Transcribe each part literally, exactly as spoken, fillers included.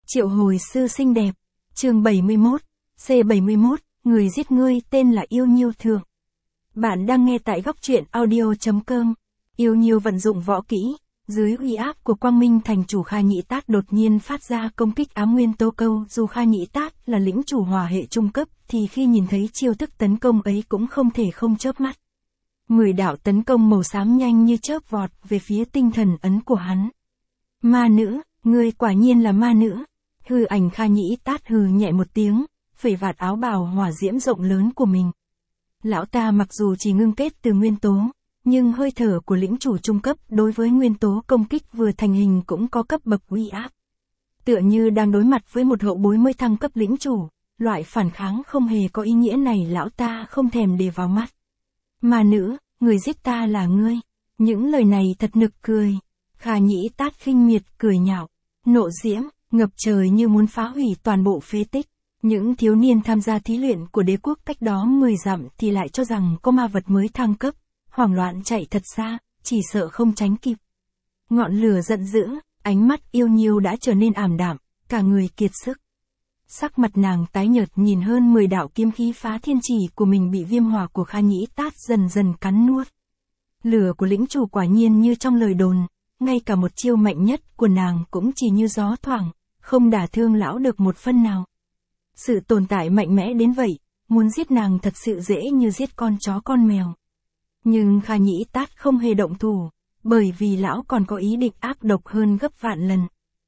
Triệu hồi sư xinh đẹp. Chương bảy mươi mốt, C bảy mươi mốt, người giết ngươi tên là Yêu Nhiêu Thượng. Bạn đang nghe tại góc truyện audio chấm com. Yêu Nhiêu vận dụng võ kỹ, dưới uy áp của Quang Minh thành chủ Kha Nhĩ Tát đột nhiên phát ra công kích ám nguyên tố câu. Dù Kha Nhĩ Tát là lĩnh chủ hỏa hệ trung cấp, thì khi nhìn thấy chiêu thức tấn công ấy cũng không thể không chớp mắt. Mười đạo tấn công màu xám nhanh như chớp vọt về phía tinh thần ấn của hắn. Ma nữ, ngươi quả nhiên là ma nữ. Hư ảnh Kha Nhĩ Tát hừ nhẹ một tiếng, phẩy vạt áo bào hỏa diễm rộng lớn của mình. Lão ta mặc dù chỉ ngưng kết từ nguyên tố, nhưng hơi thở của lĩnh chủ trung cấp đối với nguyên tố công kích vừa thành hình cũng có cấp bậc uy áp. Tựa như đang đối mặt với một hậu bối mới thăng cấp lĩnh chủ, loại phản kháng không hề có ý nghĩa này lão ta không thèm để vào mắt. Ma nữ, người giết ta là ngươi. Những lời này thật nực cười. Kha Nhĩ Tát khinh miệt cười nhạo, nộ diễm, ngập trời như muốn phá hủy toàn bộ phế tích. Những thiếu niên tham gia thí luyện của đế quốc cách đó mười dặm thì lại cho rằng có ma vật mới thăng cấp, hoảng loạn chạy thật xa, chỉ sợ không tránh kịp. Ngọn lửa giận dữ, ánh mắt Yêu Nhiêu đã trở nên ảm đạm, cả người kiệt sức. Sắc mặt nàng tái nhợt nhìn hơn mười đạo kiếm khí phá thiên chỉ của mình bị viêm hỏa của Kha Nhĩ Tát dần dần cắn nuốt. Lửa của lĩnh chủ quả nhiên như trong lời đồn, ngay cả một chiêu mạnh nhất của nàng cũng chỉ như gió thoảng, không đả thương lão được một phân nào. Sự tồn tại mạnh mẽ đến vậy, muốn giết nàng thật sự dễ như giết con chó con mèo. Nhưng Kha Nhĩ Tát không hề động thủ, bởi vì lão còn có ý định ác độc hơn gấp vạn lần.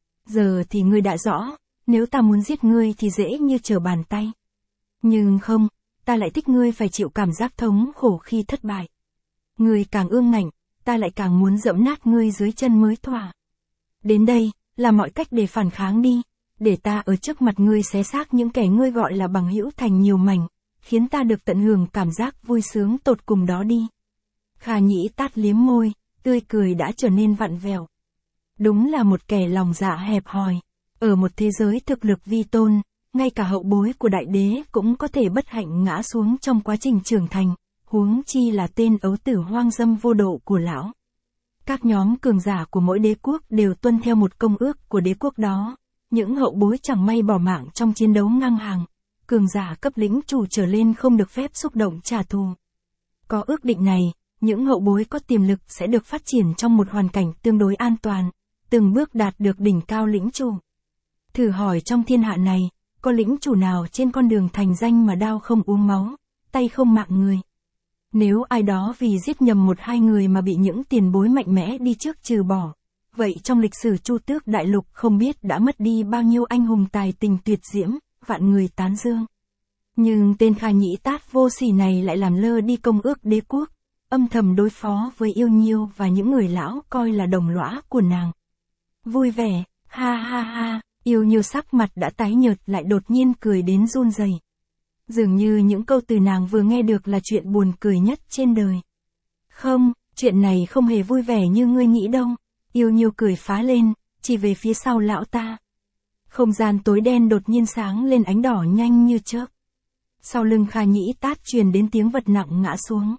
Giờ thì ngươi đã rõ, nếu ta muốn giết ngươi thì dễ như trở bàn tay. Nhưng không, ta lại thích ngươi phải chịu cảm giác thống khổ khi thất bại. Ngươi càng ương ngạnh, ta lại càng muốn dẫm nát ngươi dưới chân mới thỏa. Đến đây, là mọi cách để phản kháng đi, để ta ở trước mặt ngươi xé xác những kẻ ngươi gọi là bằng hữu thành nhiều mảnh, khiến ta được tận hưởng cảm giác vui sướng tột cùng đó đi. Kha Nhĩ Tát liếm môi, tươi cười đã trở nên vặn vẹo. Đúng là một kẻ lòng dạ hẹp hòi. Ở một thế giới thực lực vi tôn, ngay cả hậu bối của đại đế cũng có thể bất hạnh ngã xuống trong quá trình trưởng thành, huống chi là tên ấu tử hoang dâm vô độ của lão. Các nhóm cường giả của mỗi đế quốc đều tuân theo một công ước của đế quốc đó. Những hậu bối chẳng may bỏ mạng trong chiến đấu ngang hàng, cường giả cấp lĩnh chủ trở lên không được phép xúc động trả thù. Có ước định này, những hậu bối có tiềm lực sẽ được phát triển trong một hoàn cảnh tương đối an toàn, từng bước đạt được đỉnh cao lĩnh chủ. Thử hỏi trong thiên hạ này, có lĩnh chủ nào trên con đường thành danh mà đao không uống máu, tay không mạng người? Nếu ai đó vì giết nhầm một hai người mà bị những tiền bối mạnh mẽ đi trước trừ bỏ, vậy trong lịch sử Chu Tước Đại Lục không biết đã mất đi bao nhiêu anh hùng tài tình tuyệt diễm, vạn người tán dương. Nhưng tên Kha Nhĩ Tát vô sỉ này lại làm lơ đi công ước đế quốc, âm thầm đối phó với Yêu Nhiêu và những người lão coi là đồng lõa của nàng. Vui vẻ, ha ha ha, Yêu Nhiêu sắc mặt đã tái nhợt lại đột nhiên cười đến run rẩy. Dường như những câu từ nàng vừa nghe được là chuyện buồn cười nhất trên đời. Không, chuyện này không hề vui vẻ như ngươi nghĩ đâu. Yêu Nhiêu cười phá lên, chỉ về phía sau lão ta. Không gian tối đen đột nhiên sáng lên ánh đỏ nhanh như chớp. Sau lưng Kha Nhĩ Tát truyền đến tiếng vật nặng ngã xuống.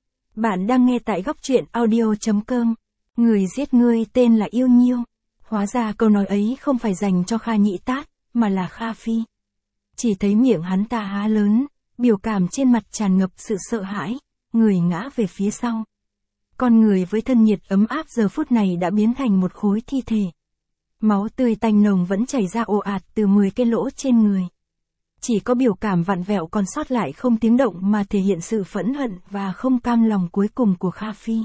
Bạn đang nghe tại góc truyện audio chấm com. Người giết ngươi tên là Yêu Nhiêu. Hóa ra câu nói ấy không phải dành cho Kha Nhĩ Tát, mà là Kha Phi. Chỉ thấy miệng hắn ta há lớn, biểu cảm trên mặt tràn ngập sự sợ hãi, người ngã về phía sau. Con người với thân nhiệt ấm áp giờ phút này đã biến thành một khối thi thể. Máu tươi tanh nồng vẫn chảy ra ồ ạt từ mười cái lỗ trên người. Chỉ có biểu cảm vặn vẹo còn sót lại không tiếng động mà thể hiện sự phẫn hận và không cam lòng cuối cùng của Kha Phi.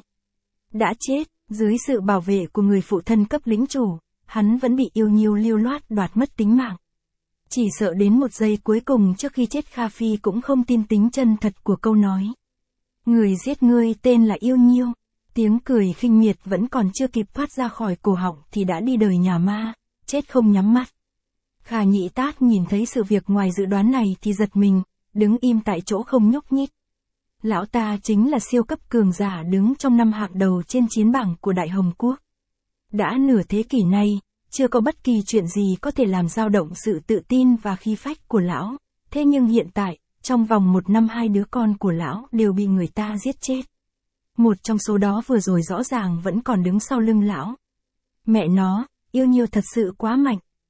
Đã chết, dưới sự bảo vệ của người phụ thân cấp lĩnh chủ, hắn vẫn bị Yêu Nhiêu lưu loát đoạt mất tính mạng. Chỉ sợ đến một giây cuối cùng trước khi chết Kha Phi cũng không tin tính chân thật của câu nói. Người giết ngươi tên là Yêu Nhiêu. Tiếng cười khinh miệt vẫn còn chưa kịp thoát ra khỏi cổ họng thì đã đi đời nhà ma, chết không nhắm mắt. Kha Nhĩ Tát nhìn thấy sự việc ngoài dự đoán này thì giật mình, đứng im tại chỗ không nhúc nhích. Lão ta chính là siêu cấp cường giả đứng trong năm hạng đầu trên chiến bảng của Đại Hồng Quốc. Đã nửa thế kỷ nay, chưa có bất kỳ chuyện gì có thể làm dao động sự tự tin và khí phách của lão, thế nhưng hiện tại, trong vòng một năm hai đứa con của lão đều bị người ta giết chết. Một trong số đó vừa rồi rõ ràng vẫn còn đứng sau lưng lão. Mẹ nó, Yêu Nhiêu thật sự quá mạnh.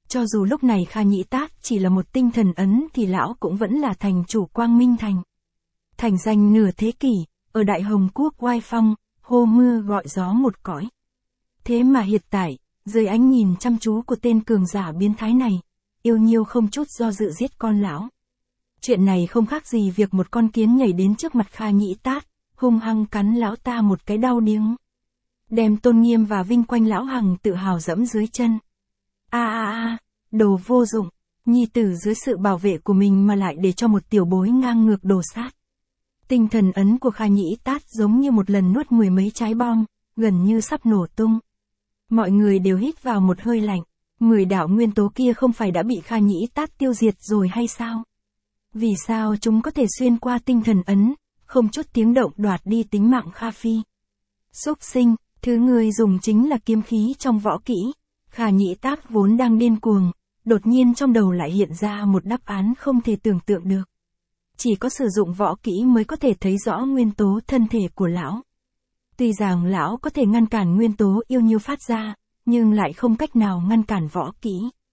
Cho dù lúc này Kha Nhĩ Tát chỉ là một tinh thần ấn thì lão cũng vẫn là thành chủ Quang Minh Thành. Thành danh nửa thế kỷ, ở Đại Hồng Quốc oai phong, hô mưa gọi gió một cõi. Thế mà hiện tại, dưới ánh nhìn chăm chú của tên cường giả biến thái này, Yêu Nhiêu không chút do dự giết con lão. Chuyện này không khác gì việc một con kiến nhảy đến trước mặt Kha Nhĩ Tát, hung hăng cắn lão ta một cái đau điếng. Đem tôn nghiêm và vinh quanh lão hằng tự hào dẫm dưới chân. A a a, đồ vô dụng, nhi tử dưới sự bảo vệ của mình mà lại để cho một tiểu bối ngang ngược đồ sát. Tinh thần ấn của Kha Nhĩ Tát giống như một lần nuốt mười mấy trái bom, gần như sắp nổ tung. Mọi người đều hít vào một hơi lạnh, mười đạo nguyên tố kia không phải đã bị Kha Nhĩ Tát tiêu diệt rồi hay sao? Vì sao chúng có thể xuyên qua tinh thần ấn, không chút tiếng động đoạt đi tính mạng Kha Phi? Xúc sinh, thứ người dùng chính là kiếm khí trong võ kỹ. Kha Nhĩ Tát vốn đang điên cuồng, đột nhiên trong đầu lại hiện ra một đáp án không thể tưởng tượng được. Chỉ có sử dụng võ kỹ mới có thể thấy rõ nguyên tố thân thể của lão. Tuy rằng lão có thể ngăn cản nguyên tố Yêu Nhiêu phát ra, nhưng lại không cách nào ngăn cản võ kỹ.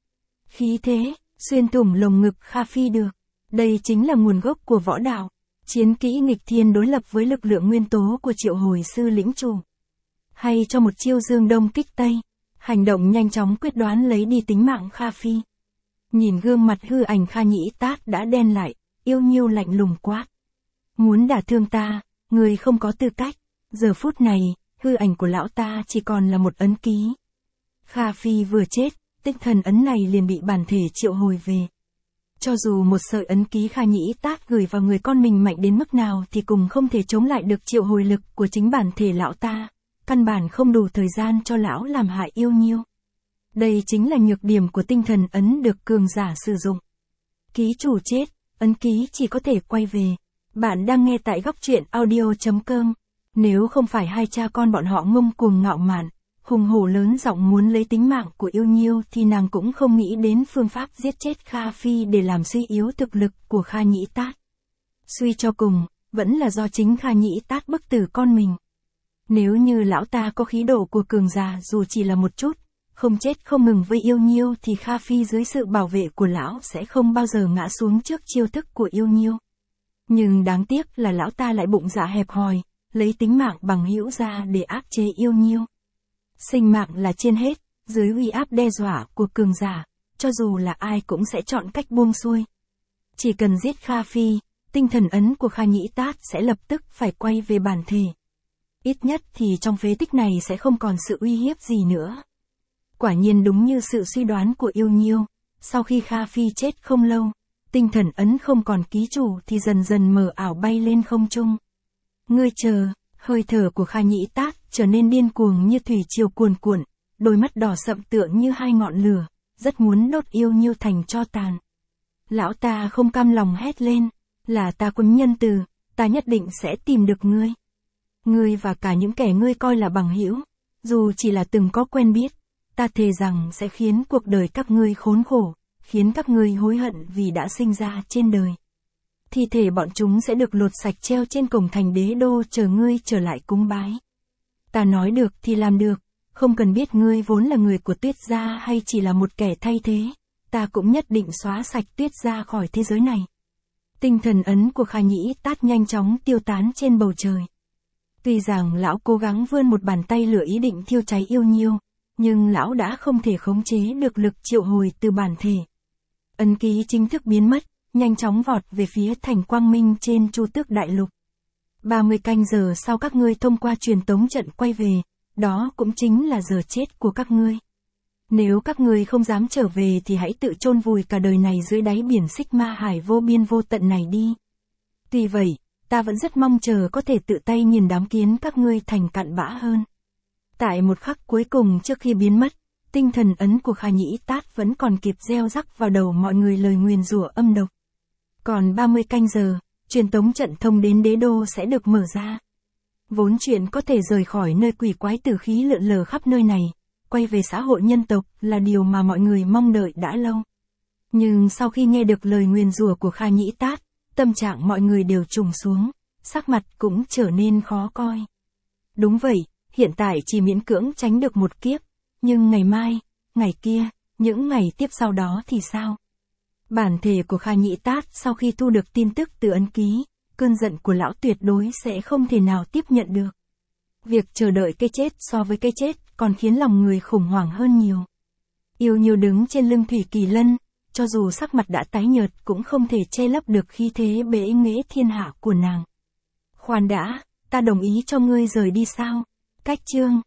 Khí thế, xuyên thủng lồng ngực Kha Phi được. Đây chính là nguồn gốc của võ đạo. Chiến kỹ nghịch thiên đối lập với lực lượng nguyên tố của Triệu Hồi Sư lĩnh chủ. Hay cho một chiêu dương đông kích tây. Hành động nhanh chóng quyết đoán lấy đi tính mạng Kha Phi. Nhìn gương mặt hư ảnh Kha Nhĩ Tát đã đen lại, Yêu Nhiêu lạnh lùng quát. Muốn đả thương ta, người không có tư cách. Giờ phút này, hư ảnh của lão ta chỉ còn là một ấn ký. Kha Phi vừa chết, tinh thần ấn này liền bị bản thể triệu hồi về. Cho dù một sợi ấn ký Kha Nhĩ Tát gửi vào người con mình mạnh đến mức nào thì cũng không thể chống lại được triệu hồi lực của chính bản thể lão ta. Căn bản không đủ thời gian cho lão làm hại Yêu Nhiêu. Đây chính là nhược điểm của tinh thần ấn được cường giả sử dụng. Ký chủ chết, ấn ký chỉ có thể quay về. Bạn đang nghe tại góc truyện audio chấm com. Nếu không phải hai cha con bọn họ ngông cuồng ngạo mạn, hùng hổ lớn giọng muốn lấy tính mạng của Yêu Nhiêu thì nàng cũng không nghĩ đến phương pháp giết chết Kha Phi để làm suy yếu thực lực của Kha Nhĩ Tát. Suy cho cùng, vẫn là do chính Kha Nhĩ Tát bức tử con mình. Nếu như lão ta có khí độ của cường giả dù chỉ là một chút, không chết không ngừng với Yêu Nhiêu thì Kha Phi dưới sự bảo vệ của lão sẽ không bao giờ ngã xuống trước chiêu thức của Yêu Nhiêu. Nhưng đáng tiếc là lão ta lại bụng dạ hẹp hòi, lấy tính mạng bằng hữu ra để áp chế Yêu Nhiêu. Sinh mạng là trên hết, dưới uy áp đe dọa của cường giả, cho dù là ai cũng sẽ chọn cách buông xuôi. Chỉ cần giết Kha Phi, tinh thần ấn của Kha Nhĩ Tát sẽ lập tức phải quay về bản thể. Ít nhất thì trong phế tích này sẽ không còn sự uy hiếp gì nữa. Quả nhiên đúng như sự suy đoán của Yêu Nhiêu, sau khi Kha Phi chết không lâu, tinh thần ấn không còn ký chủ thì dần dần mờ ảo bay lên không trung. Ngươi chờ, hơi thở của Kha Nhĩ Tát trở nên điên cuồng như thủy triều cuồn cuộn, đôi mắt đỏ sậm tựa như hai ngọn lửa, rất muốn đốt Yêu Nhiêu thành tro tàn. Lão ta không cam lòng hét lên, là ta quân nhân từ, ta nhất định sẽ tìm được ngươi. Ngươi và cả những kẻ ngươi coi là bằng hữu, dù chỉ là từng có quen biết, ta thề rằng sẽ khiến cuộc đời các ngươi khốn khổ, khiến các ngươi hối hận vì đã sinh ra trên đời. Thi thể bọn chúng sẽ được lột sạch treo trên cổng thành đế đô chờ ngươi trở lại cúng bái. Ta nói được thì làm được, không cần biết ngươi vốn là người của Tuyết gia hay chỉ là một kẻ thay thế, ta cũng nhất định xóa sạch Tuyết gia khỏi thế giới này. Tinh thần ấn của Kha Nhĩ Tát nhanh chóng tiêu tán trên bầu trời. Tuy rằng lão cố gắng vươn một bàn tay lửa ý định thiêu cháy Yêu Nhiêu, nhưng lão đã không thể khống chế được lực triệu hồi từ bản thể. Ấn ký chính thức biến mất, nhanh chóng vọt về phía thành Quang Minh trên Chu Tước Đại Lục. ba mươi canh giờ sau các ngươi thông qua truyền tống trận quay về, đó cũng chính là giờ chết của các ngươi. Nếu các ngươi không dám trở về thì hãy tự chôn vùi cả đời này dưới đáy biển Xích Ma Hải vô biên vô tận này đi. Tuy vậy, ta vẫn rất mong chờ có thể tự tay nhìn đám kiến các ngươi thành cặn bã hơn. Tại một khắc cuối cùng trước khi biến mất, tinh thần ấn của Kha Nhĩ Tát vẫn còn kịp gieo rắc vào đầu mọi người lời nguyền rủa âm độc. Còn ba mươi canh giờ, truyền tống trận thông đến đế đô sẽ được mở ra. Vốn chuyện có thể rời khỏi nơi quỷ quái tử khí lượn lờ khắp nơi này, quay về xã hội nhân tộc là điều mà mọi người mong đợi đã lâu. Nhưng sau khi nghe được lời nguyền rủa của Kha Nhĩ Tát, tâm trạng mọi người đều trùng xuống, sắc mặt cũng trở nên khó coi. Đúng vậy, hiện tại chỉ miễn cưỡng tránh được một kiếp, nhưng ngày mai, ngày kia, những ngày tiếp sau đó thì sao? Bản thể của Kha Nhĩ Tát sau khi thu được tin tức từ ấn ký, cơn giận của lão tuyệt đối sẽ không thể nào tiếp nhận được. Việc chờ đợi cái chết so với cái chết còn khiến lòng người khủng hoảng hơn nhiều. Yêu Nhiêu đứng trên lưng Thủy Kỳ Lân, cho dù sắc mặt đã tái nhợt cũng không thể che lấp được khí thế bệ nghệ thiên hạ của nàng. Khoan đã, ta đồng ý cho ngươi rời đi sao? Cách chương